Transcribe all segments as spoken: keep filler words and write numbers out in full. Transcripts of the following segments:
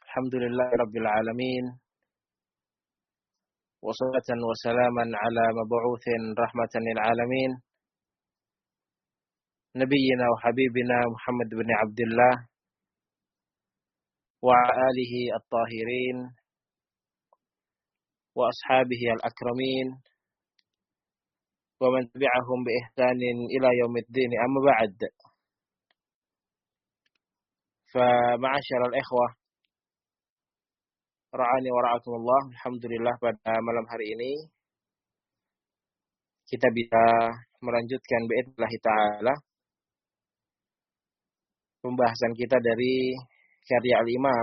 Alhamdulillahi Rabbil Alamin. Wassalatan wassalaman ala mabu'uthin rahmatan lil alamin. Nabiyyina wa habibina Muhammad bin Abdullah wa alihi at-tahirin wa ashabihi al-akramin wa man tabi'ahum bi ihsanin ila yaumiddin, amma ba'd. Fa ma'asyiral ikhwah ra'ani wa ra'akumullah, alhamdulillah pada malam hari ini kita bisa melanjutkan bi'idznillah ta'ala pembahasan kita dari karya al-Imam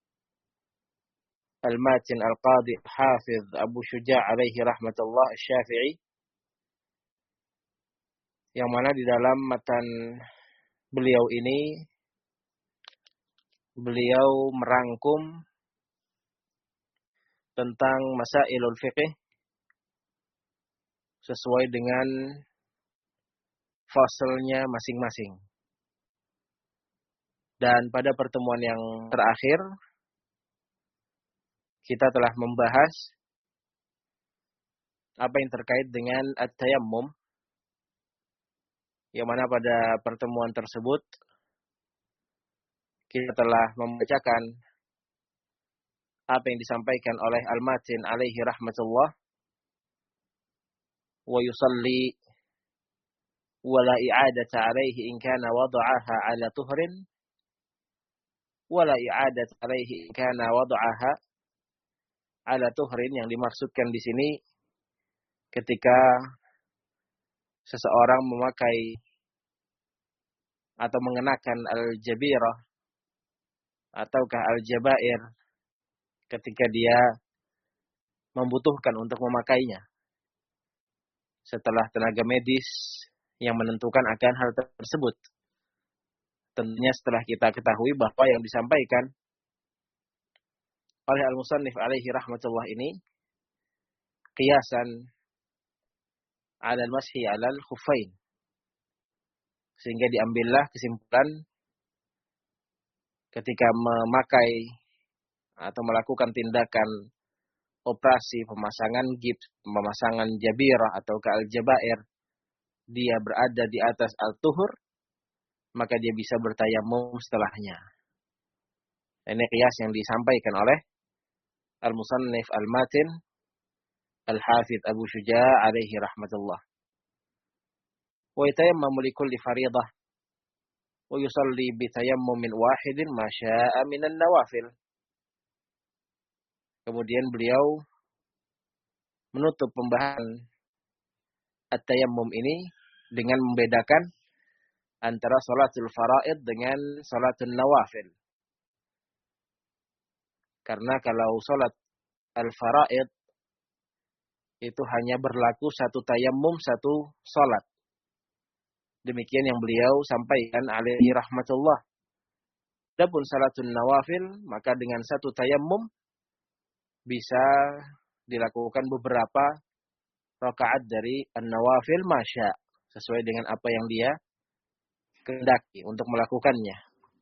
Al-Matin Al-Qadi Hafiz Abu Syuja' alaihi rahmatullah Asy-Syafi'i, yang mana di dalam matan beliau ini beliau merangkum tentang masailul fiqh sesuai dengan fasalnya masing-masing. Dan pada pertemuan yang terakhir kita telah membahas apa yang terkait dengan at-tayammum, yang mana pada pertemuan tersebut kita telah membacakan apa yang disampaikan oleh Al-Matin alaihi rahmatullah, wa yusalli wa la i'adata alaihi in kana wada'aha ala tuhrin wa la i'adata alaihi in kana wada'aha ala tuhrin. Yang dimaksudkan di sini ketika seseorang memakai atau mengenakan al-jabirah ataukah al-jabair ketika dia membutuhkan untuk memakainya setelah tenaga medis yang menentukan akan hal tersebut. Tentunya setelah kita ketahui bahwa yang disampaikan oleh al-musannif alaihi rahmatullah ini qiyasan ala al-mashi ala al-khuffain, sehingga diambillah kesimpulan ketika memakai atau melakukan tindakan operasi pemasangan gips, pemasangan jabirah atau al-jabair, dia berada di atas al-tuhur, maka dia bisa bertayamum setelahnya. Ini qiyas yang disampaikan oleh al-musannif al-matin al-hafidh Abu Syuja' alaihi rahmatullah. Wa yatayammamu li kulli fariidah wa yusalli bi tayammumin wahidin ma syaa'a minan nawafil. Kemudian beliau menutup pembahasan at-tayammum ini dengan membedakan antara salatul faraid dengan salatul nawafil. Karena kalau salat al-faraid itu hanya berlaku satu tayammum, satu salat. Demikian yang beliau sampaikan alaihi rahmatullah. Adapun salatul nawafil, maka dengan satu tayammum bisa dilakukan beberapa rakaat dari an-nawafil masya, sesuai dengan apa yang dia kehendaki untuk melakukannya.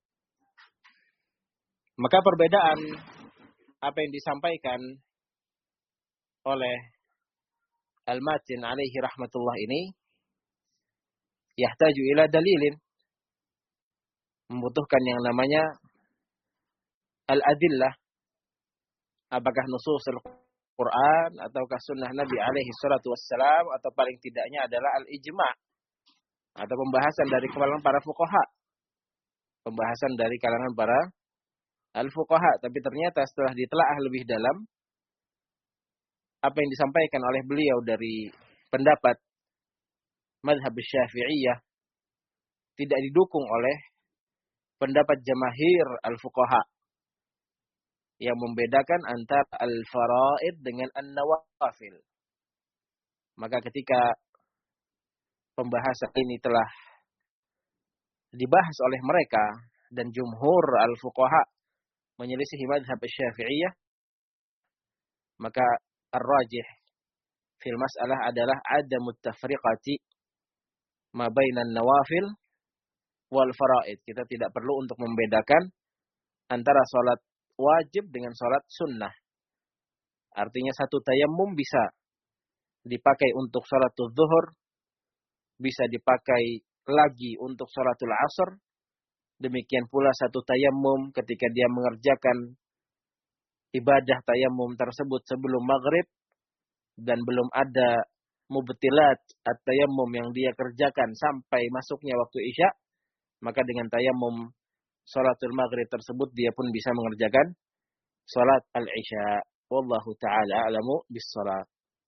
Maka perbedaan apa yang disampaikan oleh Al-Matin alaihi rahmatullah ini yahtaju ila dalilin, membutuhkan yang namanya al-adillah, apakah nususul Quran ataukah sunnah Nabi alaihi salatu wassalam, atau paling tidaknya adalah al-ijma' atau pembahasan dari kalangan para fuqaha, pembahasan dari kalangan para al-fuqaha. Tapi ternyata setelah ditelaah lebih dalam apa yang disampaikan oleh beliau dari pendapat mazhab Syafi'iyah tidak didukung oleh pendapat jamaahir al-fuqaha yang membedakan antara al-faraid dengan an-nawafil. Maka ketika pembahasan ini telah dibahas oleh mereka dan jumhur al-fuqaha menyelisihi mazhab Syafi'iyah, maka ar-rajih fil mas'alah adalah adamut tafriqati ma bainan nawafil wal faraid. Kita tidak perlu untuk membedakan antara salat wajib dengan salat sunnah. Artinya satu tayammum bisa dipakai untuk salatul zuhur, bisa dipakai lagi untuk salatul asar. Demikian pula satu tayammum ketika dia mengerjakan ibadah tayammum tersebut sebelum maghrib dan belum ada mubtilat at-tayammum yang dia kerjakan sampai masuknya waktu isya, maka dengan tayammum salatul maghrib tersebut dia pun bisa mengerjakan salat al-isya. Wallahu ta'ala a'lamu bis-shalat.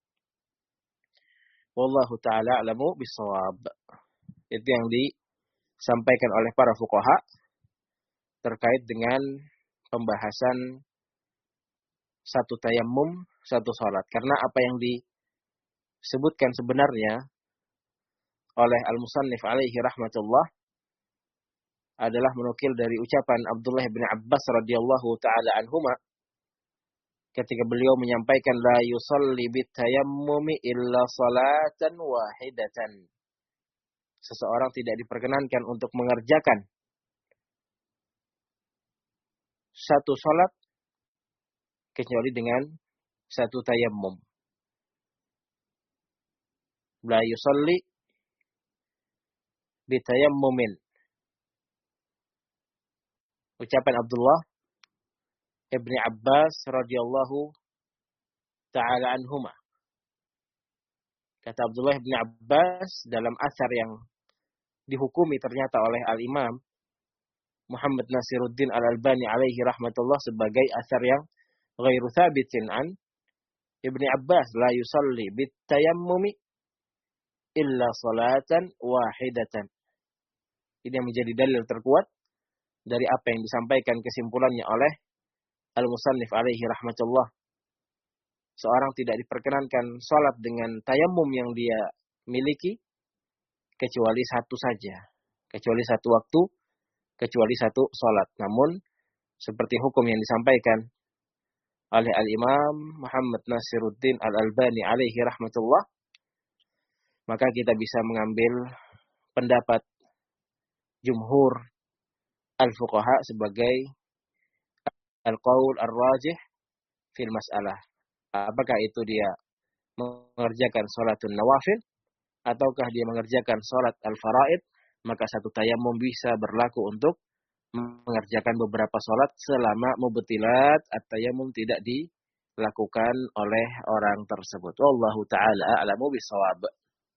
Wallahu ta'ala a'lamu bis-shawab. Itu yang disampaikan oleh para fuqaha terkait dengan pembahasan satu tayammum, satu salat. Karena apa yang disebutkan sebenarnya oleh al-musannif alaihi rahmatullah adalah menukil dari ucapan Abdullah bin Abbas radhiyallahu ta'ala anhuma ketika beliau menyampaikan la yusalli bitayammumi illa salatan wahidatan. Seseorang tidak diperkenankan untuk mengerjakan satu salat kecuali dengan satu tayammum. La yusalli bitayammumin. Ucapan Abdullah Ibni Abbas radhiyallahu ta'ala anhuma. Kata Abdullah Ibni Abbas dalam asar yang dihukumi ternyata oleh Al-Imam Muhammad Nasiruddin Al-Albani alaihi rahmatullah sebagai asar yang ghairu thabitin an Ibni Abbas, la yusalli bitayammumi illa salatan wahidatan. Ini yang menjadi dalil terkuat dari apa yang disampaikan kesimpulannya oleh Al-Musannif alaihi rahmatullah. Seorang tidak diperkenankan salat dengan tayammum yang dia miliki kecuali satu saja, kecuali satu waktu, kecuali satu salat. Namun seperti hukum yang disampaikan oleh Al-Imam Muhammad Nasiruddin Al-Albani alaihi rahmatullah, maka kita bisa mengambil pendapat jumhur al-fuqaha sebagai al-qaul ar-rajih fil mas'alah. Apakah itu dia mengerjakan salatun nawafil ataukah dia mengerjakan salat al-faraid, maka satu tayammum bisa berlaku untuk mengerjakan beberapa salat selama mubtilat at-tayammum tidak dilakukan oleh orang tersebut. Wallahu ta'ala a'lamu bis-shawab.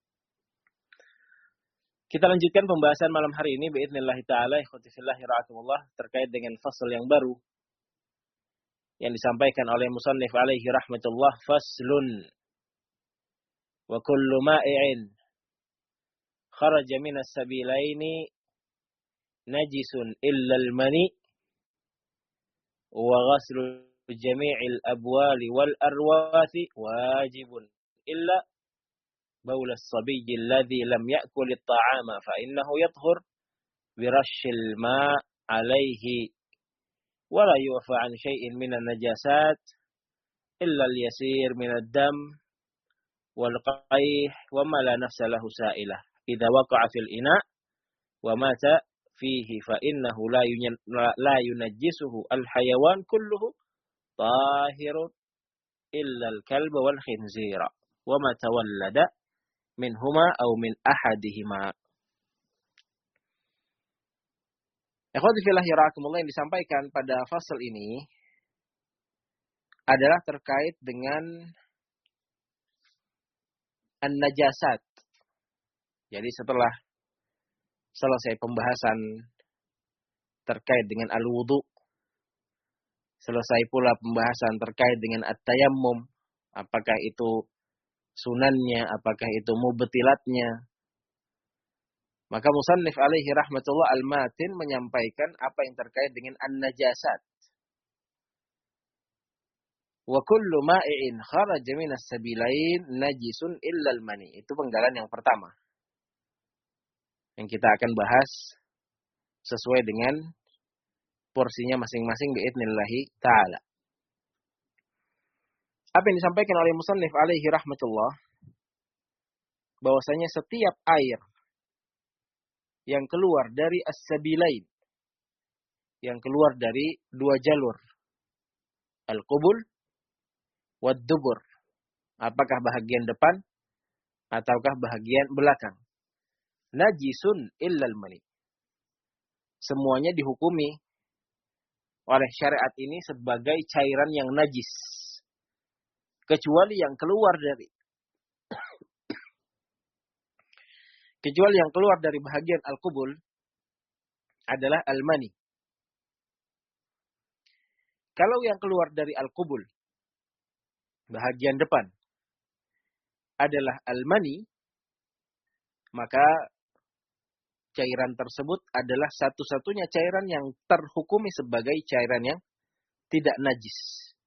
Kita lanjutkan pembahasan malam hari ini biidznillah ta'ala ikhwati fillah rahimakumullah terkait dengan fasal yang baru yang disampaikan oleh musannif alaihi rahmatullah. Faslun wa kullu ma'i'in kharaja minas sabilaini najisun illa al-mani wa ghaslu jami'il abwali wal arwathi wajibun illa baul as-sabiy alladhi lam ya'kul at-ta'ama fa innahu yathhur bi rashil ma' alayhi wa la yu'fa 'an shay'in min an-najasat illa al-yasir min ad-dam wal qayh wa ma la nafsa lahu sa'ilah idza waqa'a fil ina' wa mata fihi fa innahu la la yunajjisuhu al-hayawan kulluhu tahirun illa al-kalb wal khinzira wa ma tawallada minhuma aw min ahadihima. Ikhwati fillah rahimakumullah, yang disampaikan pada fasal ini adalah terkait dengan an-najasat. Jadi setelah selesai pembahasan terkait dengan al-wudu, selesai pula pembahasan terkait dengan at-tayammum, apakah itu sunannya, apakah itu mubtilatnya, maka musannif alaihi rahmatullah al-matin menyampaikan apa yang terkait dengan an-najasat. Wa kullu ma'i'in kharaja minas sabilain najisun illa al-mani. Itu penggalan yang pertama yang kita akan bahas sesuai dengan porsinya masing-masing biidznillah ta'ala. Apa yang disampaikan oleh musannif alaihi rahmatullah, bahwasanya setiap air yang keluar dari as-sabilain, yang keluar dari dua jalur, al-qubul wad dubur. Apakah bahagian depan ataukah bahagian belakang? Najisun illal mani. Semuanya dihukumi oleh syariat ini sebagai cairan yang najis, kecuali yang keluar dari kecuali yang keluar dari bahagian al-qubul adalah al-mani. Kalau yang keluar dari al-qubul bahagian depan adalah al-mani, maka cairan tersebut adalah satu-satunya cairan yang terhukumi sebagai cairan yang tidak najis.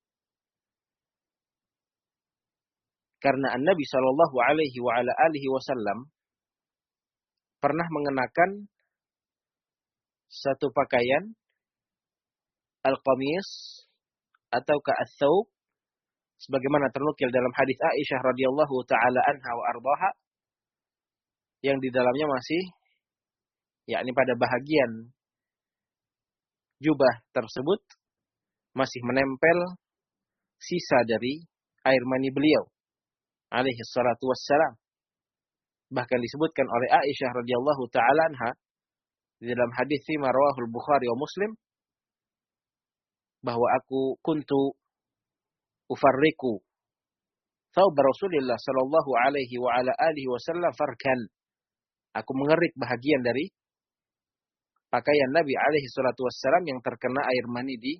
Karena An-Nabi Shallallahu Alaihi wa ala alihi Wasallam pernah mengenakan satu pakaian al-qamis atau ka'athawb, sebagaimana ternukil dalam hadis Aisyah radhiyallahu taala anha wa ardaha, yang di dalamnya masih, yakni pada bahagian jubah tersebut masih menempel sisa dari air mani beliau alaihi salatu wassalam. Bahkan disebutkan oleh Aisyah radhiyallahu taala anha di dalam hadis fima rawahul Bukhari wa Muslim, bahwa aku kuntu ufarriku thawb Rasulillah sallallahu alaihi wa ala alihi wasallam farkan. Aku mengerik bahagian dari pakaian Nabi alaihi salatu wassalam yang terkena air mani di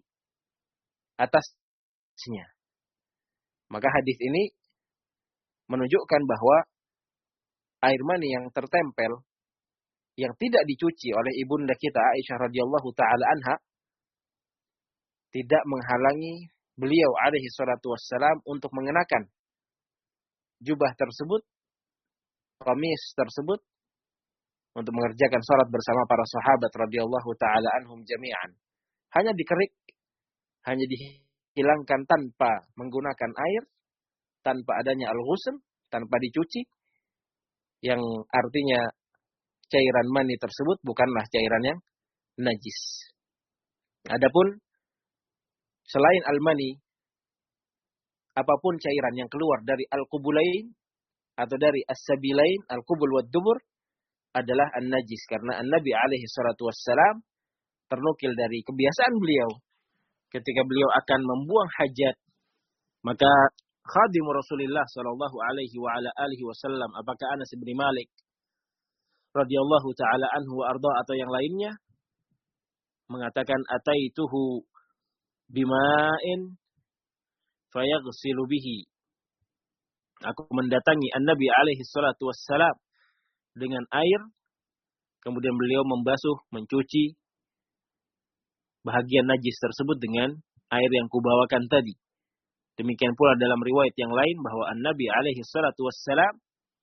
atasnya. Maka hadis ini menunjukkan bahwa air mani yang tertempel, yang tidak dicuci oleh ibunda kita Aisyah radhiyallahu taala anha, tidak menghalangi beliau alaihi salatu wassalam untuk mengenakan jubah tersebut, qamis tersebut, untuk mengerjakan salat bersama para sahabat radhiyallahu taala anhum jami'an. Hanya dikerik, hanya dihilangkan tanpa menggunakan air, tanpa adanya al-ghusl, tanpa dicuci, yang artinya cairan mani tersebut bukanlah cairan yang najis. Adapun selain al-mani, apapun cairan yang keluar dari al-qubulain atau dari as-sabilain, al-qubul wad dubur, adalah an-najis. Karena An-Nabi alaihi salatu wassalam ternukil dari kebiasaan beliau, ketika beliau akan membuang hajat, maka khadim Rasulullah sallallahu alaihi wa ala alihi wasallam, apakah Anas bin Malik radhiyallahu taala anhu wa arda atau yang lainnya, mengatakan ataituhu bima'in fayaghsilu bihi. Aku mendatangi An-Nabi alaihi salatu wassalam dengan air, kemudian beliau membasuh, mencuci bahagian najis tersebut dengan air yang kubawakan tadi. Demikian pula dalam riwayat yang lain bahwa An-Nabi alaihi salatu wassalam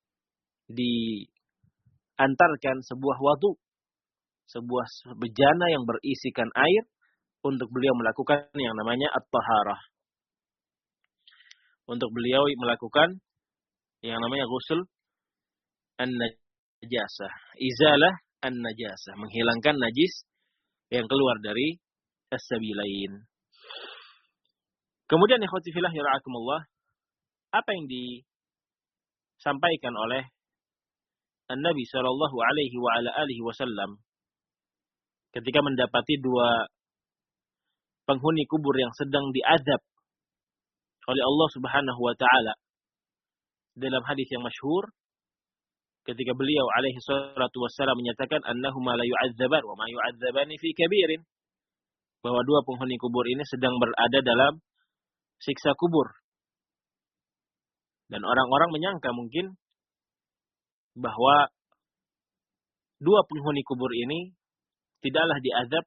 diantarkan sebuah wadu, sebuah bejana yang berisikan air untuk beliau melakukan yang namanya at-taharah. Untuk beliau melakukan yang namanya ghusl an-najasah, izalah an-najasah, menghilangkan najis yang keluar dari as-sabilain. Kemudian ikhwati fillah yara'akumullah, apa yang disampaikan oleh An-Nabi sallallahu alaihi wa ala alihi wasallam ketika mendapati dua penghuni kubur yang sedang diazab oleh Allah Subhanahu wa taala dalam hadis yang masyhur, ketika beliau alaihi salatu wassalam menyatakan annahuma la yu'adzaban wa ma yu'adzabani fi kabirin, bahwa dua penghuni kubur ini sedang berada dalam siksa kubur. Dan orang-orang menyangka mungkin bahwa dua penghuni kubur ini tidaklah diazab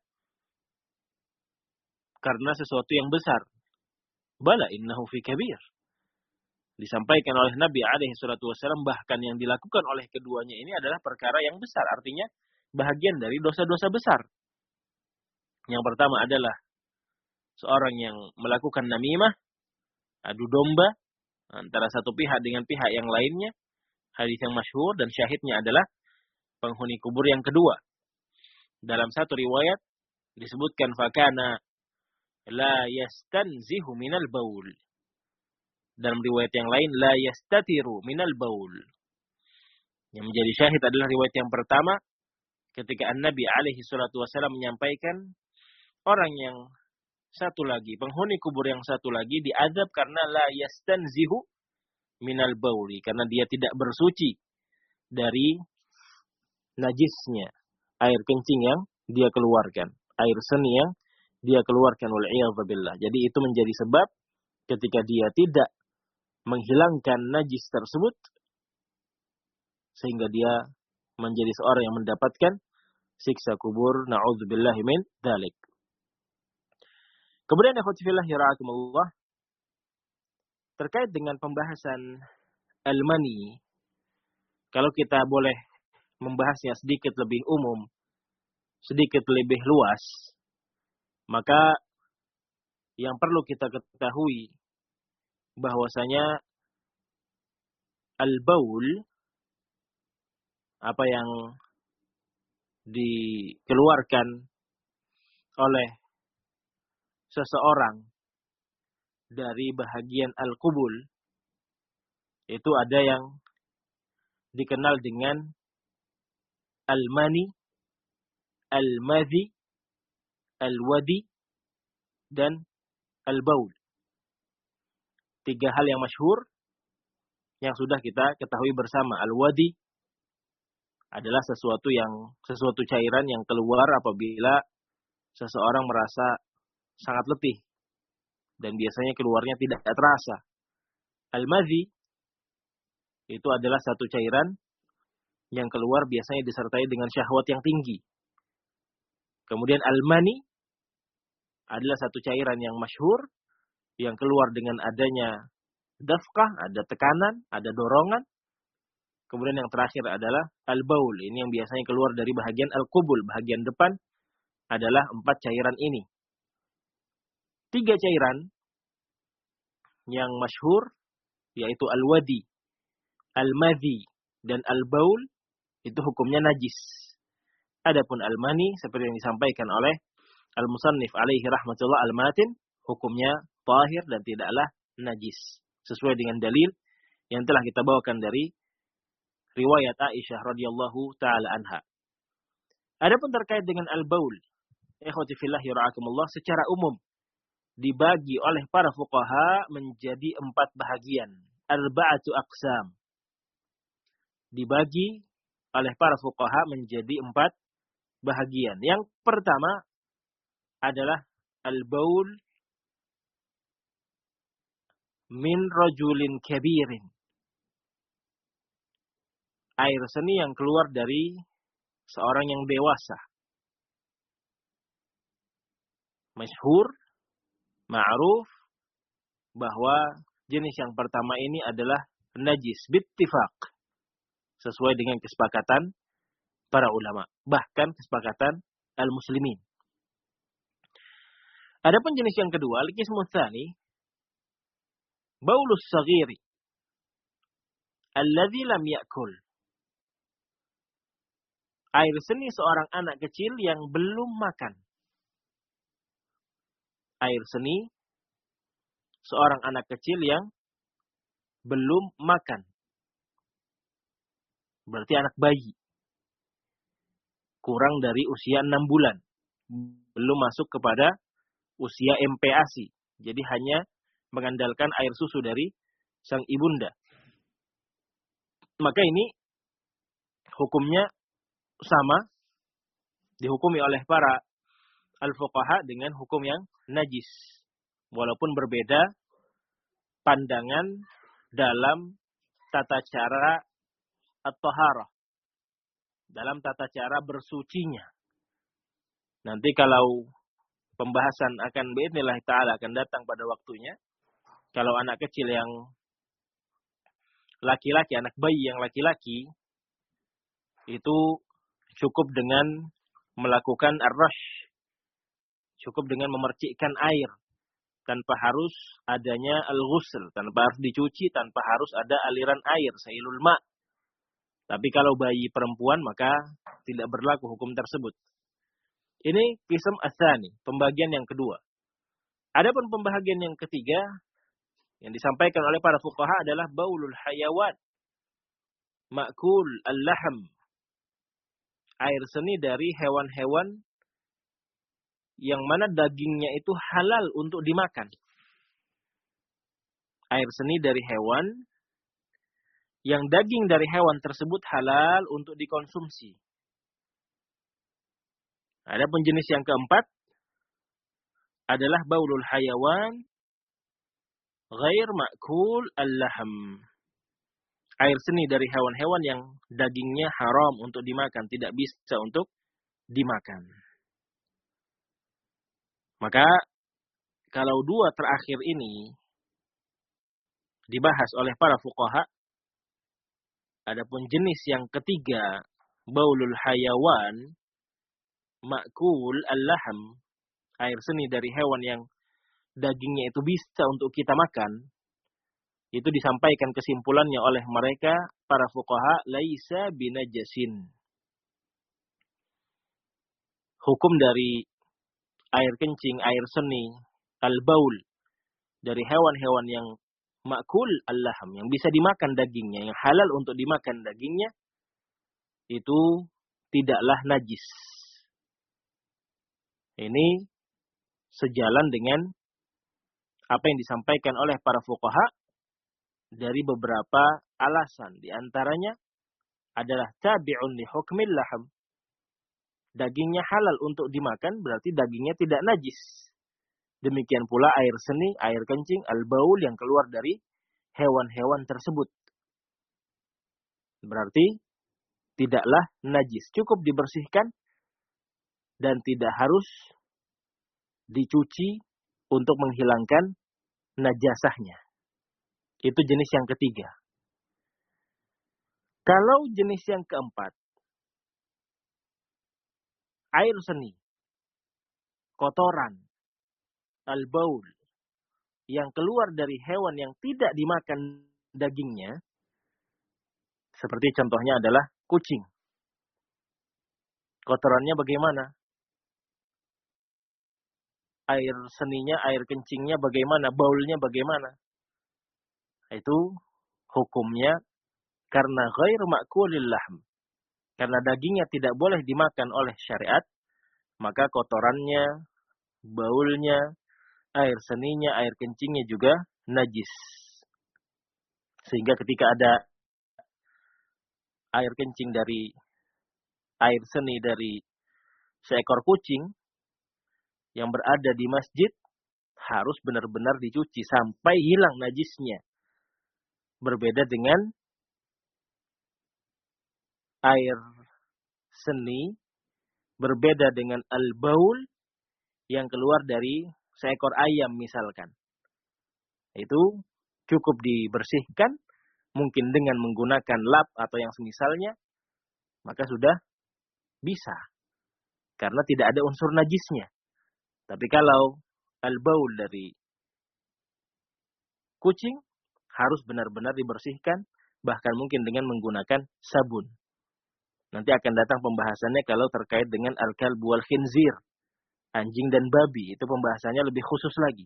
karena sesuatu yang besar. Bala innahu fi kabir. Disampaikan oleh Nabi alaihi salatu wasallam bahkan yang dilakukan oleh keduanya ini adalah perkara yang besar. Artinya bahagian dari dosa-dosa besar. Yang pertama adalah seorang yang melakukan namimah, adu domba antara satu pihak dengan pihak yang lainnya. Hadis yang masyhur dan syahidnya adalah penghuni kubur yang kedua. Dalam satu riwayat disebutkan fakana la yastanzihu minal baul. Dalam riwayat yang lain, la yastatiru minal baul. Yang menjadi syahid adalah riwayat yang pertama, ketika An-Nabi alaihi salatu wasallam menyampaikan, orang yang satu lagi, penghuni kubur yang satu lagi, diazab karena la yastanzihu minal bauli. Karena dia tidak bersuci dari najisnya air kencing yang dia keluarkan. Air seni yang dia keluarkan, wal'iyadzubillah. Jadi itu menjadi sebab ketika dia tidak menghilangkan najis tersebut, sehingga dia menjadi seorang yang mendapatkan siksa kubur. Na'udzubillahi min dzalik. Kemudian ikhwati fillah yara'akumullah, terkait dengan pembahasan al-mani, kalau kita boleh membahasnya sedikit lebih umum, sedikit lebih luas, maka yang perlu kita ketahui bahwasanya al-baul, apa yang dikeluarkan oleh seseorang dari bahagian al-qubul, itu ada yang dikenal dengan al-mani, al-madhi, al-wadi, dan al-baul. Tiga hal yang masyhur yang sudah kita ketahui bersama. Al-wadi adalah sesuatu yang sesuatu cairan yang keluar apabila seseorang merasa sangat letih, dan biasanya keluarnya tidak terasa. Al-madhi itu adalah satu cairan yang keluar biasanya disertai dengan syahwat yang tinggi. Kemudian al-mani adalah satu cairan yang masyhur yang keluar dengan adanya dafqah, ada tekanan, ada dorongan. Kemudian yang terakhir adalah al-baul. Ini yang biasanya keluar dari bahagian al-qubul, bahagian depan adalah empat cairan ini. Tiga cairan yang masyhur yaitu al-wadi, al-madhi, dan al-baul itu hukumnya najis. Adapun al-mani seperti yang disampaikan oleh al-musannif alaihi rahmatullah al-matin, hukumnya tahir dan tidaklah najis, sesuai dengan dalil yang telah kita bawakan dari riwayat Aisyah radhiyallahu taala anha. Adapun terkait dengan al-baul, ikhwati fillah yara'akumullah, secara umum dibagi oleh para fuqaha menjadi empat bahagian. Arba'atu aqsam. Dibagi oleh para fuqaha menjadi empat bahagian. Yang pertama adalah al-baul min rajulin kabirin. Air seni yang keluar dari seorang yang dewasa. Masyhur, ma'ruf, bahwa jenis yang pertama ini adalah najis bittifaq, sesuai dengan kesepakatan para ulama, bahkan kesepakatan al-muslimin. Adapun jenis yang kedua, al-qismu tsani, baulus saghiri alladzi lam ya'kul. Air seni seorang anak kecil yang belum makan. Air seni seorang anak kecil yang belum makan. Berarti anak bayi. Kurang dari usia enam bulan. Belum masuk kepada usia M P A S I. Jadi hanya mengandalkan air susu dari sang ibunda. Maka ini hukumnya sama, dihukumi oleh para al-fuqaha dengan hukum yang najis. Walaupun berbeda pandangan dalam tata cara at-taharah, dalam tata cara bersucinya. Nanti kalau pembahasan akan biidznillah ta'ala akan datang pada waktunya. Kalau anak kecil yang laki-laki, anak bayi yang laki-laki, itu cukup dengan melakukan ar-rash, cukup dengan memercikkan air, tanpa harus adanya al-ghusl, tanpa harus dicuci, tanpa harus ada aliran air, sailul ma'. Tapi kalau bayi perempuan maka tidak berlaku hukum tersebut. Ini qism ats-tsani, pembagian yang kedua. Adapun pembahagian yang ketiga yang disampaikan oleh para fuqaha adalah baulul hayawan, ma'kul al-lahm, air seni dari hewan-hewan yang mana dagingnya itu halal untuk dimakan. Air seni dari hewan yang daging dari hewan tersebut halal untuk dikonsumsi. Adapun jenis yang keempat adalah baulul hayawan ghair ma'kul al-lahm. Air seni dari hewan-hewan yang dagingnya haram untuk dimakan, tidak bisa untuk dimakan. Maka kalau dua terakhir ini dibahas oleh para fuqaha, adapun jenis yang ketiga, baulul hayawan ma'kul al-lahm, air seni dari hewan yang dagingnya itu bisa untuk kita makan, itu disampaikan kesimpulannya oleh mereka para fuqaha, laisa binajasin. Hukum dari air kencing, air seni, al-baul dari hewan-hewan yang ma'kul al-lahm, yang bisa dimakan dagingnya, yang halal untuk dimakan dagingnya, itu tidaklah najis. Ini sejalan dengan apa yang disampaikan oleh para fuqaha dari beberapa alasan. Di antaranya adalah tabi'un li hukmil lahm. Dagingnya halal untuk dimakan, berarti dagingnya tidak najis. Demikian pula air seni, air kencing, al-baul yang keluar dari hewan-hewan tersebut. Berarti tidaklah najis. Cukup dibersihkan dan tidak harus dicuci untuk menghilangkan najasahnya. Itu jenis yang ketiga. Kalau jenis yang keempat, air seni, kotoran, al-baul, yang keluar dari hewan yang tidak dimakan dagingnya, seperti contohnya adalah kucing. Kotorannya bagaimana? Air seninya, air kencingnya bagaimana? Baulnya bagaimana? Itu hukumnya karena ghair ma'kulil lahm. Karena dagingnya tidak boleh dimakan oleh syariat, maka kotorannya, baulnya, air seninya, air kencingnya juga najis. Sehingga ketika ada air kencing dari, air seni dari seekor kucing yang berada di masjid, harus benar-benar dicuci sampai hilang najisnya. Berbeda dengan air seni, berbeda dengan al-baul yang keluar dari seekor ayam misalkan. Itu cukup dibersihkan, mungkin dengan menggunakan lap atau yang semisalnya, maka sudah bisa. Karena tidak ada unsur najisnya. Tapi kalau al-baul dari kucing, harus benar-benar dibersihkan, bahkan mungkin dengan menggunakan sabun. Nanti akan datang pembahasannya kalau terkait dengan al-kalbu wal khinzir, anjing dan babi. Itu pembahasannya lebih khusus lagi.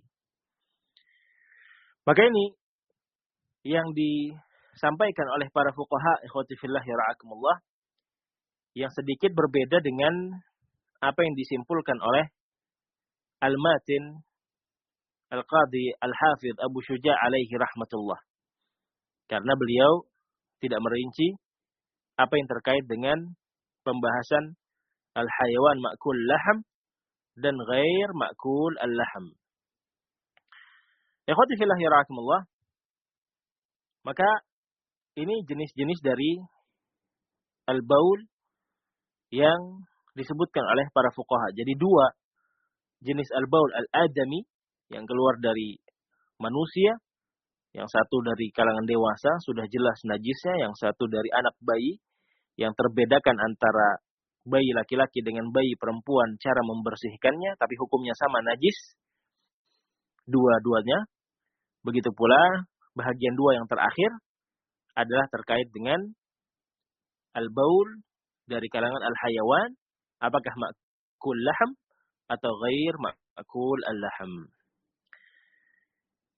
Maka ini yang disampaikan oleh para fuqaha, ikhwati fillah ya ra'akumullah, yang sedikit berbeda dengan apa yang disimpulkan oleh Al-Matin Al-Qadhi Al-Hafidh Abu Syuja' alaihi rahmatullah. Karena beliau tidak merinci apa yang terkait dengan pembahasan al-hayawan ma'kul laham dan ghair ma'kul al-laham. Ikhwati fillah ya ra'akumullah. Maka ini jenis-jenis dari al-baul yang disebutkan oleh para fuqaha. Jadi dua jenis al-baul, al-adami yang keluar dari manusia, yang satu dari kalangan dewasa sudah jelas najisnya, yang satu dari anak bayi yang terbedakan antara bayi laki-laki dengan bayi perempuan cara membersihkannya, tapi hukumnya sama najis dua-duanya. Begitu pula bahagian dua yang terakhir adalah terkait dengan al-baul dari kalangan al-hayawan, apakah ma'kul laham atau ghair ma'kul al-laham.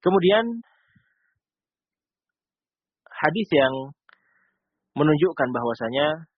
Kemudian hadis yang menunjukkan bahwasanya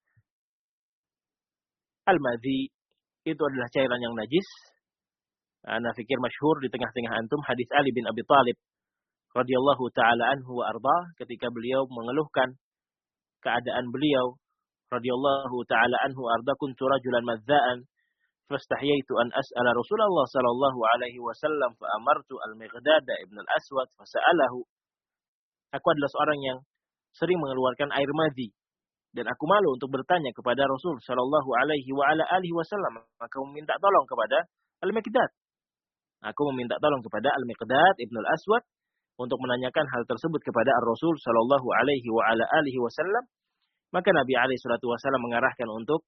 al-madhi itu adalah cairan yang najis. Ana fikir masyhur di tengah-tengah antum hadis Ali bin Abi Thalib radhiyallahu taala anhu wa arda, ketika beliau mengeluhkan keadaan beliau radhiyallahu taala anhu arda, kuntu rajulan madza'an fastahyaitu an as'ala Rasulullah sallallahu alaihi wasallam fa amartu al-Miqdad ibn al-Aswad fasa'alahu. Aku adalah seorang yang sering mengeluarkan air madhi dan aku malu untuk bertanya kepada Rasul sallallahu alaihi wa ala alihi wasallam, maka meminta tolong kepada Al-Miqdad. Aku meminta tolong kepada Al-Miqdad ibn al-Aswad untuk menanyakan hal tersebut kepada Ar-Rasul sallallahu alaihi wa ala alihi wasallam. Maka Nabi alaihi salatu wasallam mengarahkan untuk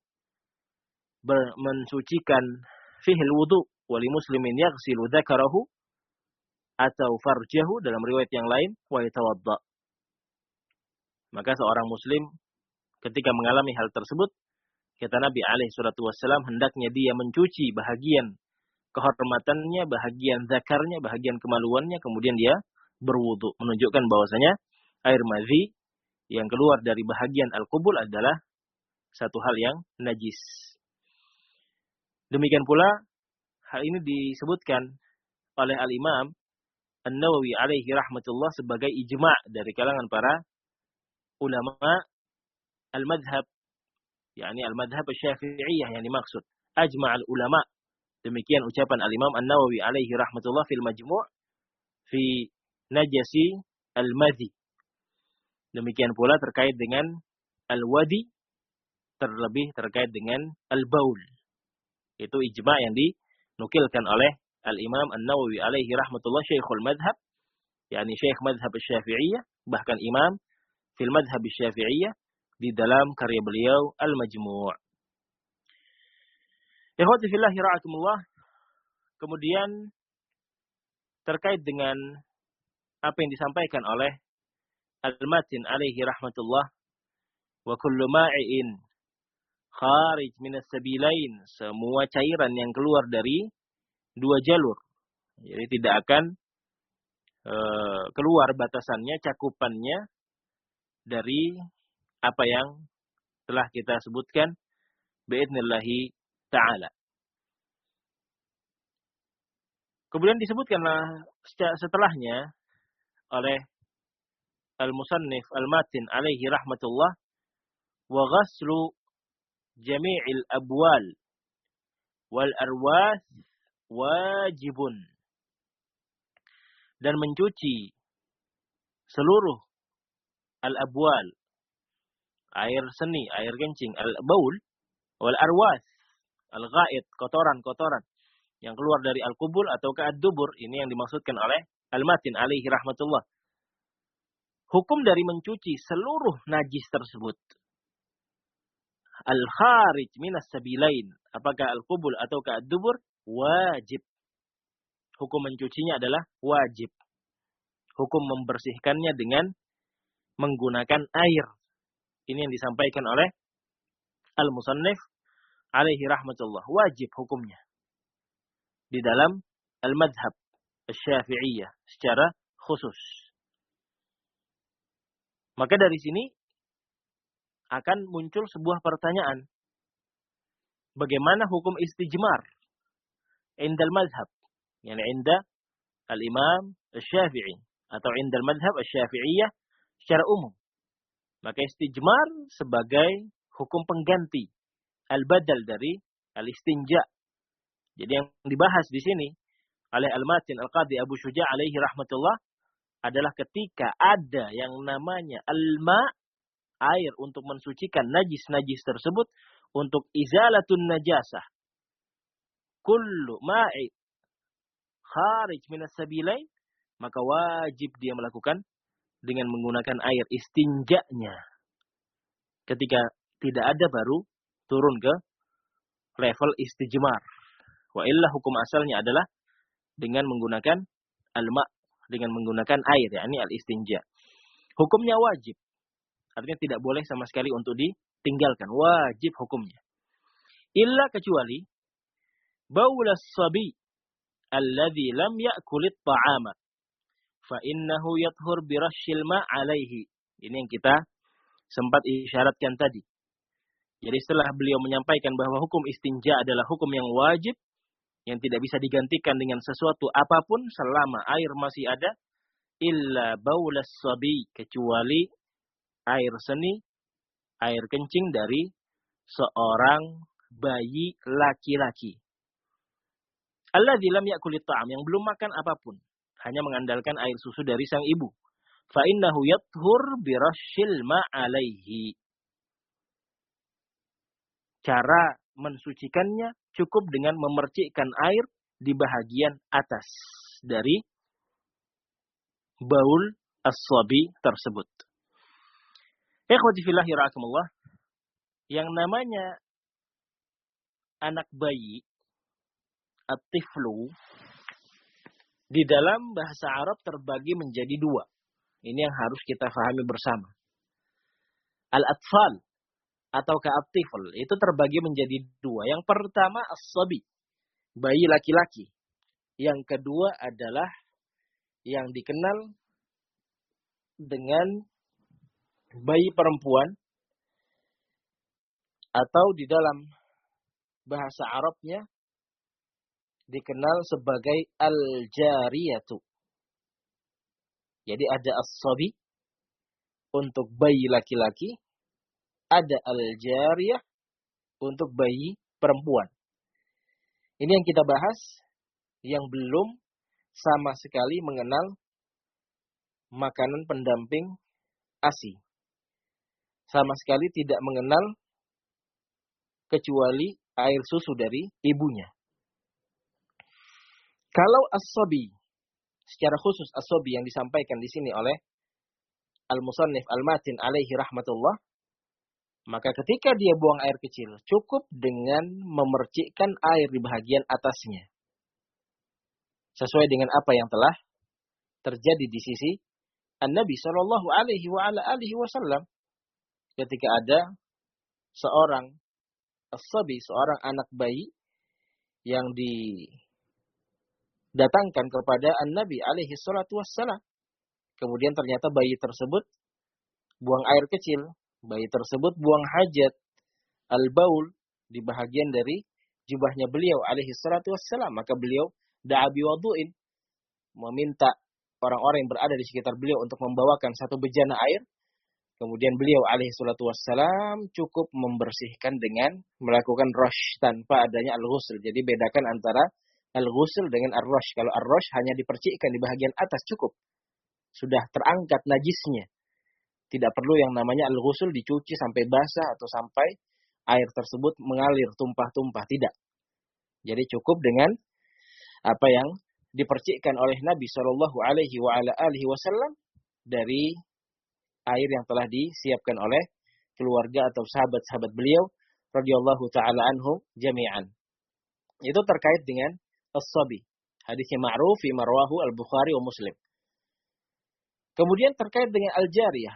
mensucikan fihil wudu wali muslimin yaghsilu dzakarahu atau farjahu, dalam riwayat yang lain wa yatawadda. Maka seorang muslim ketika mengalami hal tersebut, kata Nabi alaihi salatu wasallam, hendaknya dia mencuci bahagian kehormatannya, bahagian zakarnya, bahagian kemaluannya, kemudian dia berwudu, menunjukkan bahwasanya air madhi yang keluar dari bahagian al-qubul adalah satu hal yang najis. Demikian pula hal ini disebutkan oleh Al-Imam An-Nawawi alaihi rahmatullah sebagai ijma' dari kalangan para ulama al-madhab, yakni al-madhab asy-Syafi'iyah yang dimaksud. Ajma'al ulama. Demikian ucapan Al-Imam An-Nawawi alaihi rahmatullah fil Majmu' fi najasi al-madhi. Demikian pula terkait dengan al-wadi, terlebih terkait dengan al-baul. Itu ijma' yang dinukilkan oleh Al-Imam An-Nawawi alaihi rahmatullah, Syekhul Madhab, yakni Syekh Madhab Syafi'iyah, bahkan Imam fil Madhab Syafi'iyah, di dalam karya beliau Al-Majmu'. Ikhwati fillah ra'akumullah. Kemudian terkait dengan apa yang disampaikan oleh Al-Matin alaihi rahmatullah, wa kullu ma'i'in kharij minas sabilain, semua cairan yang keluar dari dua jalur. Jadi tidak akan e, keluar batasannya, cakupannya dari apa yang telah kita sebutkan bi'idnillahi ta'ala. Kemudian disebutkanlah setelahnya oleh Al-Musannif Al-Matin alaihi rahmatullah, wa ghaslu jami'il abwal wal arwath wajibun, dan mencuci seluruh al-abwal, air seni, air kencing, al-baul, wal arwath, al-ghaid, kotoran-kotoran yang keluar dari al-qubul atau ad-dubur, ini yang dimaksudkan oleh Al-Matin alaihi rahmatullah. Hukum dari mencuci seluruh najis tersebut, al-kharij minas sabilain, apakah al-qubul atau ad-dubur, wajib. Hukum mencucinya adalah wajib. Hukum membersihkannya dengan menggunakan air. Ini yang disampaikan oleh Al-Musannif alaihi rahmatullah. Wajib hukumnya di dalam al-madhab asy-Syafi'iyah secara khusus. Maka dari sini akan muncul sebuah pertanyaan. Bagaimana hukum istijmar indal madhab? Yani inda al-imam asy-Syafi'i atau indal madhab asy-Syafi'iyah secara umum. Maka istijmar sebagai hukum pengganti, al-badal dari al-istinja. Jadi yang dibahas di sini oleh Al-Matin Al-Qadhi Abu Syuja' alaihi rahmatullah adalah ketika ada yang namanya al-ma', air untuk mensucikan najis-najis tersebut, untuk izalatun najasah. Kullu ma'i kharij minas sabilain, maka wajib dia melakukan dengan menggunakan air istinjanya. Ketika tidak ada baru turun ke level istijmar. Wa illa hukum asalnya adalah dengan menggunakan al-ma', dengan menggunakan air, yakni al-istinja. Hukumnya wajib. Artinya tidak boleh sama sekali untuk ditinggalkan. Wajib hukumnya. Illa kecuali baulas sabi alladhi lam ya'kulit ta'ama fa innahu yathur birashil ma' alaihi. Ini yang kita sempat isyaratkan tadi. Jadi setelah beliau menyampaikan bahwa hukum istinja adalah hukum yang wajib, yang tidak bisa digantikan dengan sesuatu apapun selama air masih ada, illa baulas sabi, kecuali air seni, air kencing dari seorang bayi laki-laki. Alladzi lam yakulit ta'am, yang belum makan apapun, hanya mengandalkan air susu dari sang ibu. Fa innahu yathur birashil ma' alaihi. Cara mensucikannya cukup dengan memercikkan air di bahagian atas dari baul as-sabi tersebut. Ikhwati fillahi rahimakumullah, yang namanya anak bayi, at-tiflu, di dalam bahasa Arab terbagi menjadi dua. Ini yang harus kita fahami bersama. Al-atfal atau ka'at-tifl itu terbagi menjadi dua. Yang pertama as-sabi, bayi laki-laki. Yang kedua adalah yang dikenal dengan bayi perempuan, atau di dalam bahasa Arabnya dikenal sebagai al-jariyatu. Jadi ada as-sabi untuk bayi laki-laki, ada al-jariyah untuk bayi perempuan. Ini yang kita bahas, yang belum sama sekali mengenal makanan pendamping ASI. Sama sekali tidak mengenal kecuali air susu dari ibunya. Kalau as-sabi, secara khusus as-sabi yang disampaikan di sini oleh Al-Musannif Al-Matin alaihi rahmatullah, maka ketika dia buang air kecil, cukup dengan memercikkan air di bahagian atasnya. Sesuai dengan apa yang telah terjadi di sisi An-Nabi sallallahu alaihi wa ala alihi wasallam. Ketika ada seorang as-sabi, seorang anak bayi yang didatangkan kepada An-Nabi alaihi salatu wassalam. Kemudian ternyata bayi tersebut buang air kecil. Bayi tersebut buang hajat al-baul di bahagian dari jubahnya beliau alaihi salatu wassalam. Maka beliau da'a biwadu'in, meminta orang-orang yang berada di sekitar beliau untuk membawakan satu bejana air. Kemudian beliau alaihi salatu wassalam cukup membersihkan dengan melakukan rush tanpa adanya al-ghusl. Jadi bedakan antara al-ghusl dengan ar-rush. Kalau ar-rush hanya dipercikkan di bahagian atas cukup. Sudah terangkat najisnya. Tidak perlu yang namanya al-ghusl dicuci sampai basah atau sampai air tersebut mengalir tumpah-tumpah. Tidak. Jadi cukup dengan apa yang dipercikkan oleh Nabi shallallahu alaihi wasallam dari air yang telah disiapkan oleh keluarga atau sahabat-sahabat beliau radhiyallahu taala anhum jami'an. Itu terkait dengan as-sabi. Hadisnya ma'ruf fi marwahu al-Bukhari wa Muslim. Kemudian terkait dengan al-jariyah.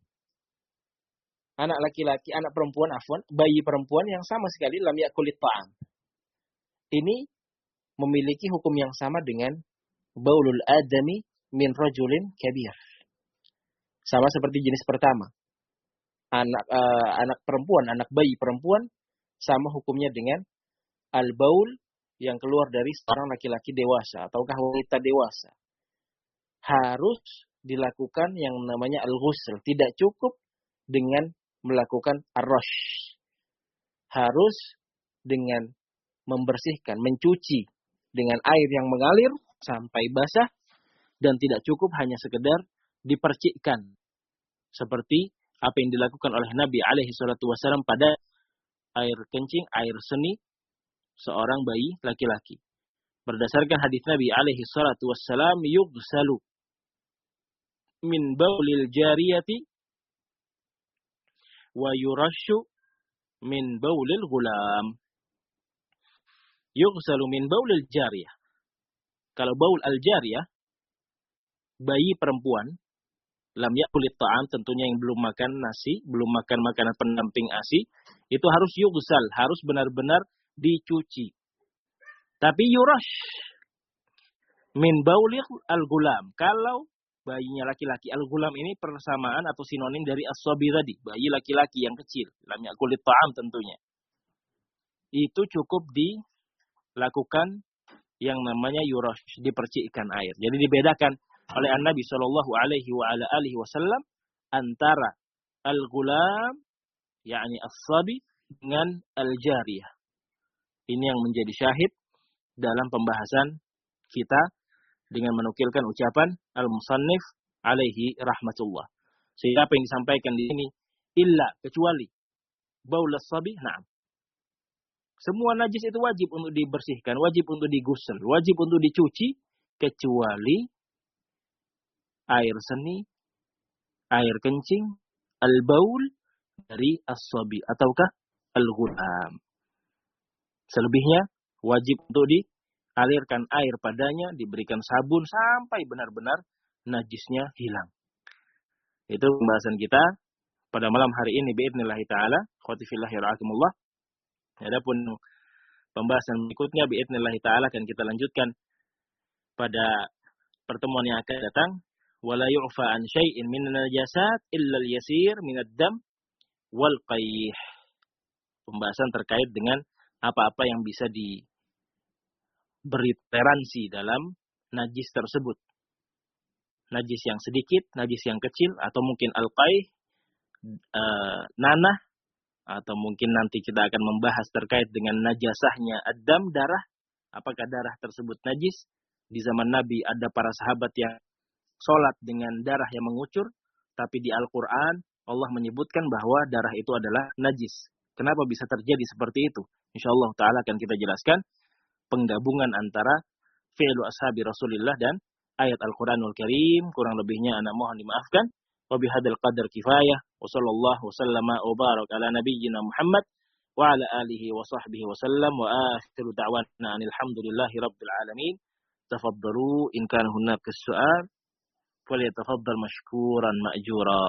Anak laki-laki, anak perempuan, afwan, bayi perempuan yang sama sekali lam yakulit ta'am. Ini memiliki hukum yang sama dengan baulul adami min rajulin kabir. Sama seperti jenis pertama. Anak uh, anak perempuan, anak bayi perempuan sama hukumnya dengan al-baul yang keluar dari seorang laki-laki dewasa ataukah wanita dewasa. Harus dilakukan yang namanya al-ghusl. Tidak cukup dengan melakukan ar-rush. Harus dengan membersihkan, mencuci dengan air yang mengalir sampai basah, dan tidak cukup hanya sekedar dipercikkan seperti apa yang dilakukan oleh Nabi alaihi salatu wasallam pada air kencing, air seni seorang bayi laki-laki. Berdasarkan hadis Nabi alaihi salatu wasallam, yughsalu min baulil jariyati wa yurashu min baulil ghulam. Yughsalu min baulil jariyah. Kalau baul al-jariyah, bayi perempuan, lam yakulit ta'am, tentunya yang belum makan nasi, belum makan makanan pendamping ASI, itu harus yughsal, harus benar-benar dicuci. Tapi yurash min baulil al-ghulam. Kalau bayinya laki-laki. Al-ghulam ini persamaan atau sinonim dari as-sabi tadi, bayi laki-laki yang kecil, lam yakulit ta'am tentunya. Itu cukup dilakukan yang namanya yurash, dipercikkan air. Jadi dibedakan oleh An-Nabi sallallahu alaihi wa ala alihi wasallam antara al-ghulam yakni as-sabi dengan al-jariyah. Ini yang menjadi syahid dalam pembahasan kita dengan menukilkan ucapan al-musannif alaihi rahmatullah. Sehingga apa yang disampaikan di sini illa kecuali baul as-sabi, na'am. Semua najis itu wajib untuk dibersihkan, wajib untuk digusel, wajib untuk dicuci kecuali air seni, air kencing, al-baul dari as-sabi ataukah al-ghulam. Selebihnya wajib untuk dialirkan air padanya, diberikan sabun sampai benar-benar najisnya hilang. Itu pembahasan kita pada malam hari ini biidznillah taala. Khawati fillah yarhakumullah. Adapun pembahasan berikutnya biidznillah taala akan kita lanjutkan pada pertemuan yang akan datang. Wala yu'fa an syai'in min najasat illa al-yasir min ad-dam wal qayh. Pembahasan terkait dengan apa-apa yang bisa diberi toleransi dalam najis tersebut. Najis yang sedikit, najis yang kecil, atau mungkin al-qayh, uh, nanah, atau mungkin nanti kita akan membahas terkait dengan najasahnya ad-dam, darah. Apakah darah tersebut najis? Di zaman Nabi ada para sahabat yang sholat dengan darah yang mengucur, tapi di Al-Quran Allah menyebutkan bahwa darah itu adalah najis. Kenapa bisa terjadi seperti itu? InsyaAllah ta'ala akan kita jelaskan penggabungan antara fi'lu ashabi Rasulillah dan ayat Al-Quranul Karim. Kurang lebihnya anak mohon dimaafkan. Wa bihadzal qadar kifayah. Wa sallallahu wasallama wa barak ala nabiyyina Muhammad wa ala alihi wa sahbihi wa sallam. Wa akhiru da'wana anilhamdulillahi rabbil alamin. Tafaddalu in kana hunaka su'al falyatafaddal mashkuran ma'jura.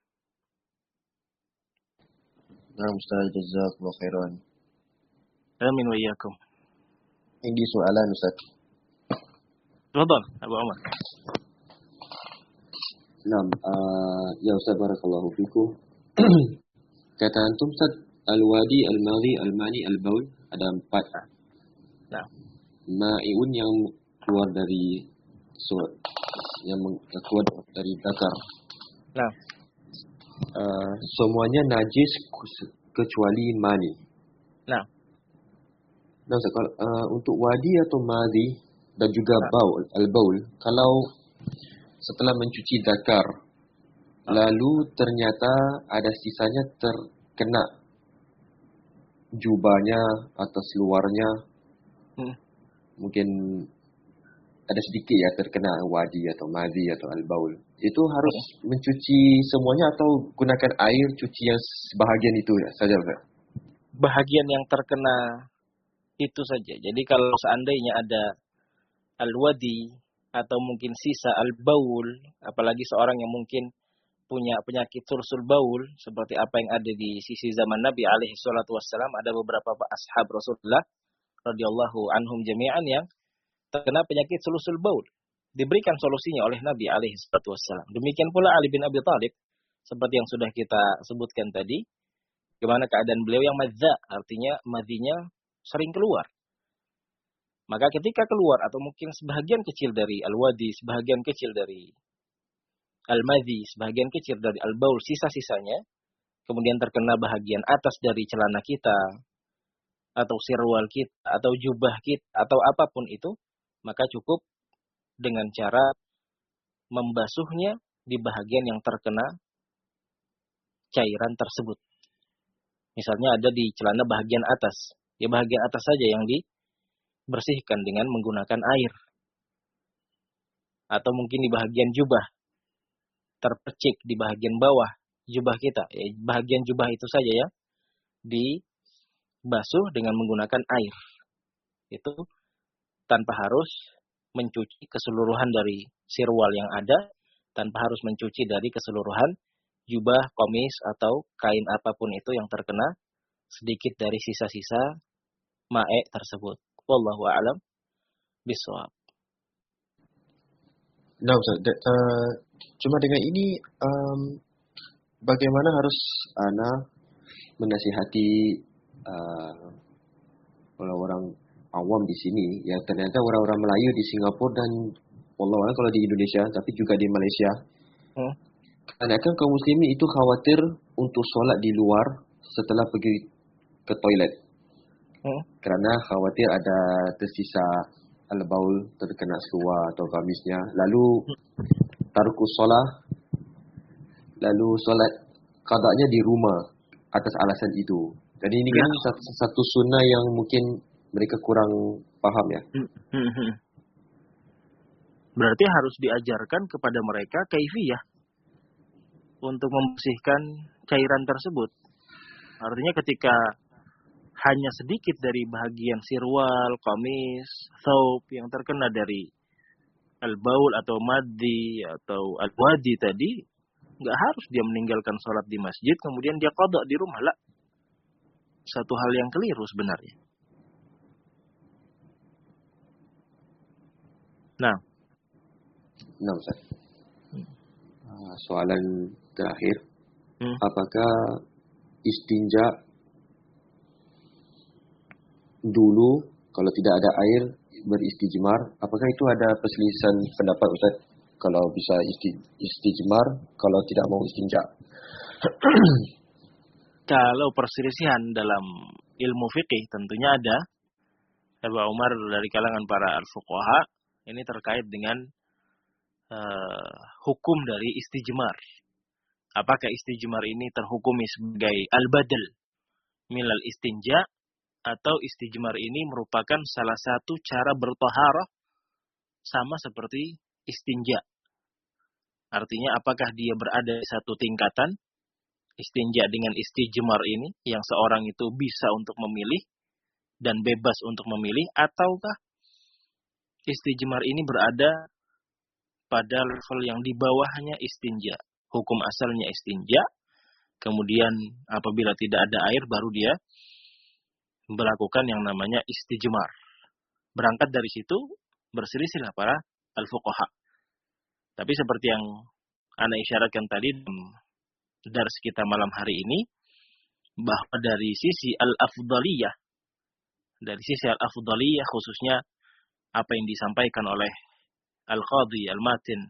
Nah, Ustaz, jazakallahu khairan. Amin wa iyyakum. Ini soalan Ustaz. Tafadhal Abu Umar. Naam, uh, ya Ustaz, barakallahu fikum. Kata antum Ustaz, al-wadi, al-madhi, al-mani, al-baul, ada empat. Nah. Ma'iun yang keluar dari surat, yang keluar dari zakar. Nah. Uh, semuanya najis kecuali mani. Nah. Nah, Ustaz, kalau, uh, untuk wadi atau madhi dan juga nah. baul, al-baul, kalau setelah mencuci zakar, nah. lalu ternyata ada sisanya terkena jubahnya atas luarnya, hmm. mungkin ada sedikit ya terkena wadi atau madhi atau al-baul. Itu harus hmm. mencuci semuanya atau gunakan air cuci yang sebahagian itu ya saja, Ustaz? Bahagian yang terkena itu saja. Jadi kalau seandainya ada al-wadi atau mungkin sisa al-baul, apalagi seorang yang mungkin punya penyakit sulsul baul seperti apa yang ada di sisi zaman Nabi alaihi salatu wassalam, ada beberapa ashab Rasulullah radhiyallahu anhum jami'an yang terkena penyakit sulsul baul. Diberikan solusinya oleh Nabi alaihi salatu wassalam. Demikian pula Ali bin Abi Thalib, seperti yang sudah kita sebutkan tadi, bagaimana keadaan beliau yang madza, artinya madhinya sering keluar. Maka ketika keluar atau mungkin sebahagian kecil dari al-wadi, sebahagian kecil dari al-madhi, sebahagian kecil dari al-baul, sisa-sisanya, kemudian terkena bahagian atas dari celana kita, atau sirwal kita, atau jubah kita, atau apapun itu, maka cukup dengan cara membasuhnya di bahagian yang terkena cairan tersebut. Misalnya ada di celana bahagian atas, ya bahagian atas saja yang dibersihkan dengan menggunakan air. Atau mungkin di bahagian jubah, terpercik di bahagian bawah jubah kita, ya, bahagian jubah itu saja ya dibasuh dengan menggunakan air. Itu tanpa harus mencuci keseluruhan dari sirwal yang ada, tanpa harus mencuci dari keseluruhan jubah, komis, atau kain apapun itu yang terkena sedikit dari sisa-sisa ma'e tersebut. Wallahu a'lam bishawab. Nah, Ustaz, da- uh, cuma dengan ini um, bagaimana harus ana menasihati uh, orang-orang awam di sini, ya ternyata orang-orang Melayu di Singapura dan wallahualam kalau di Indonesia, tapi juga di Malaysia. Hmm. Karena kan kaum muslimin itu khawatir untuk solat di luar setelah pergi ke toilet. Hmm. Kerana khawatir ada tersisa al-baul terkena seluar atau gamisnya. Lalu tarukus solah, lalu solat qadanya di rumah atas alasan itu. Jadi ini kan Ya. satu, satu sunnah yang mungkin mereka kurang paham ya. Hmm. Hmm. Hmm. Berarti harus diajarkan kepada mereka kaifiyah untuk membersihkan cairan tersebut. Artinya ketika hanya sedikit dari bahagian sirwal, qamis, thawb yang terkena dari al-baul atau maddi atau al-wadi tadi, nggak harus dia meninggalkan sholat di masjid kemudian dia qada di rumah, lah. Satu hal yang keliru sebenarnya. Nah, Nah, Ustaz. Uh, soalan terakhir, hmm. apakah istinja dulu kalau tidak ada air beristijmar, apakah itu ada perselisihan pendapat Ustaz? Kalau bisa isti, istijmar, kalau tidak mau istinja. Kalau perselisihan dalam ilmu fikih tentunya ada. Abu Umar dari kalangan para al-fuqaha ini terkait dengan uh, hukum dari istijmar. Apakah istijmar ini terhukumi sebagai al-badal milal istinja, atau istijmar ini merupakan salah satu cara bertaharah sama seperti istinja. Artinya apakah dia berada di satu tingkatan istinja dengan istijmar ini yang seorang itu bisa untuk memilih dan bebas untuk memilih, ataukah istijmar ini berada pada level yang di bawahnya istinja. Hukum asalnya istinja, kemudian apabila tidak ada air baru dia melakukan yang namanya istijmar. Berangkat dari situ berselisihlah para al-fuqaha. Tapi seperti yang ana isyaratkan tadi dars kita malam hari ini, bahwa dari sisi al-afdaliyah, dari sisi al-afdaliyah khususnya apa yang disampaikan oleh Al-Qadhi Al-Matin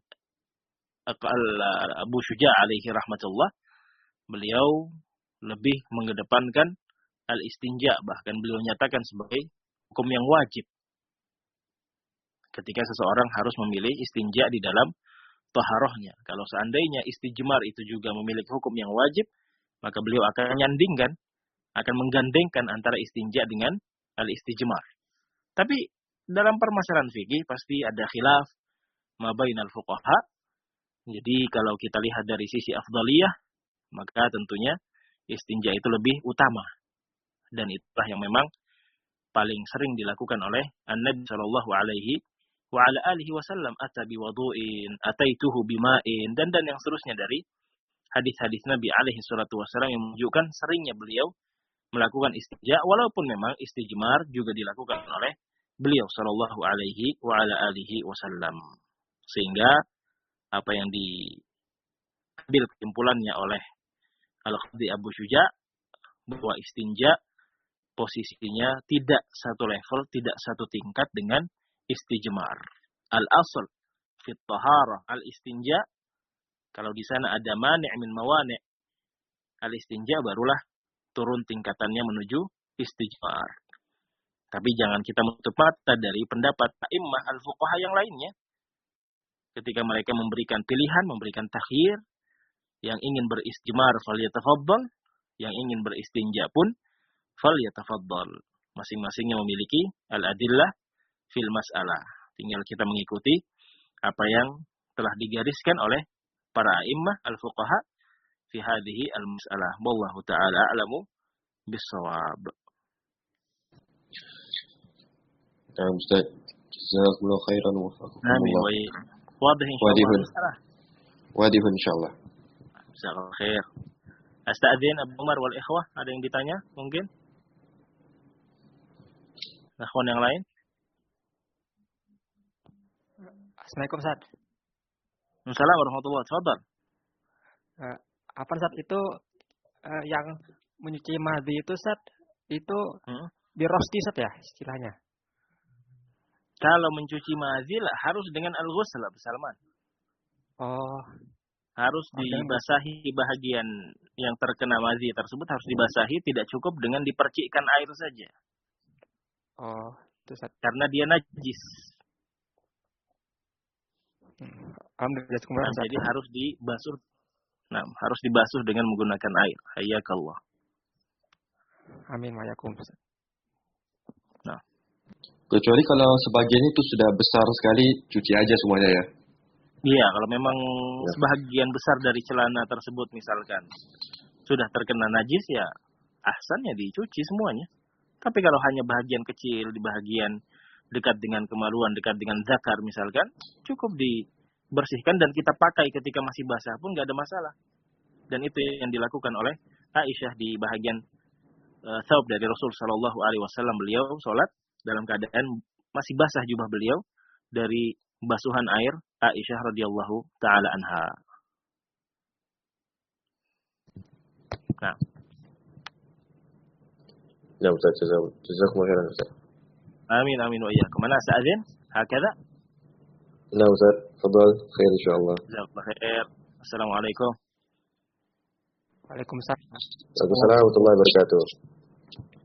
Abu Syuja' alaihi rahmatullah, beliau lebih mengedepankan al-istinja, bahkan beliau nyatakan sebagai hukum yang wajib ketika seseorang harus memilih istinja di dalam taharahnya. Kalau seandainya istijmar itu juga memiliki hukum yang wajib, maka beliau akan menyandingkan, akan menggandengkan antara istinja dengan al-istijmar. Tapi dalam permasalahan fikih pasti ada khilaf ma bainal fuqaha. Jadi kalau kita lihat dari sisi afdaliyah, maka tentunya istinja itu lebih utama. Dan itulah yang memang paling sering dilakukan oleh An-Nabi sallallahu alaihi wa ala alihi wasallam, ata biwudu'in, ataituhu bima'in, dan dan yang seterusnya dari hadis-hadis Nabi alaihi salatu wasallam yang menunjukkan seringnya beliau melakukan istinja, walaupun memang istijmar juga dilakukan oleh beliau sallallahu alaihi wa ala alihi wasallam. Sehingga apa yang diambil kesimpulannya oleh Al-Qadhi Abu Syuja' bahwa istinja posisinya tidak satu level, tidak satu tingkat dengan istijmar. Al-asl fit taharah al-istinja, kalau di sana ada mani' min mawani' al-istinja, barulah turun tingkatannya menuju istijmar. Tapi jangan kita menutup mata dari pendapat a'immah al-fuqaha yang lainnya. Ketika mereka memberikan pilihan, memberikan takhir, yang ingin beristijmar falyatafaddal, yang ingin beristinja pun falyatafaddal. Masing-masingnya memiliki al-adillah fil mas'alah. Tinggal kita mengikuti apa yang telah digariskan oleh para a'immah al-fuqaha fi hadhihi al-mas'alah. Wallahu ta'ala a'lamu bis-shawab. Nah, Ustaz, jazakumullah khairan wa wafaqakumullah. Amin wa iyyakum. Wadah insyaallah. Wadah insyaallah. Jazakallahu khair. Astadzin Abu Umar wal ikhwah, ada yang ditanya mungkin? Ikhwan yang lain? Assalamualaikum Ustaz. Assalamualaikum warahmatullahi wabarakatuh. Uh, apa Ustaz itu uh, yang menyuci madhi itu Ustaz itu hmm? Birosti Ustaz ya istilahnya. Kalau mencuci madhi lah harus dengan al-ghusl Abu Salman. Oh. Harus dibasahi bahagian yang terkena madhi tersebut, harus dibasahi, tidak cukup dengan dipercikkan air saja. Oh, itu Ustaz. Karena dia najis. Hmm. Alhamdulillah, nah, jadi harus dibasuh. Nah, harus dibasuh dengan menggunakan air. Hayyakallah. Amin wa yakum. Nah, kecuali kalau sebagian itu sudah besar sekali, cuci aja semuanya ya. Iya, kalau memang ya. Sebagian besar dari celana tersebut misalkan sudah terkena najis ya, ahsannya dicuci semuanya. Tapi kalau hanya bahagian kecil, di bahagian dekat dengan kemaluan, dekat dengan zakar misalkan, cukup dibersihkan dan kita pakai ketika masih basah pun nggak ada masalah. Dan itu yang dilakukan oleh Aisyah di bahagian uh, thawb dari Rasul Shallallahu Alaihi Wasallam. Beliau sholat dalam keadaan masih basah jubah beliau dari basuhan air Aisyah radhiyallahu taala anha. Nah. Ya Ustaz, jazakumullah khairan Ustaz. Amin amin wa iyyakum. Mana sa'adzin? Hakadha? Nah Ustaz, fadhal, khair insyaallah. Jazakumullah khair. Assalamualaikum. Waalaikumsalam. Waalaikumsalam warahmatullahi wabarakatuh.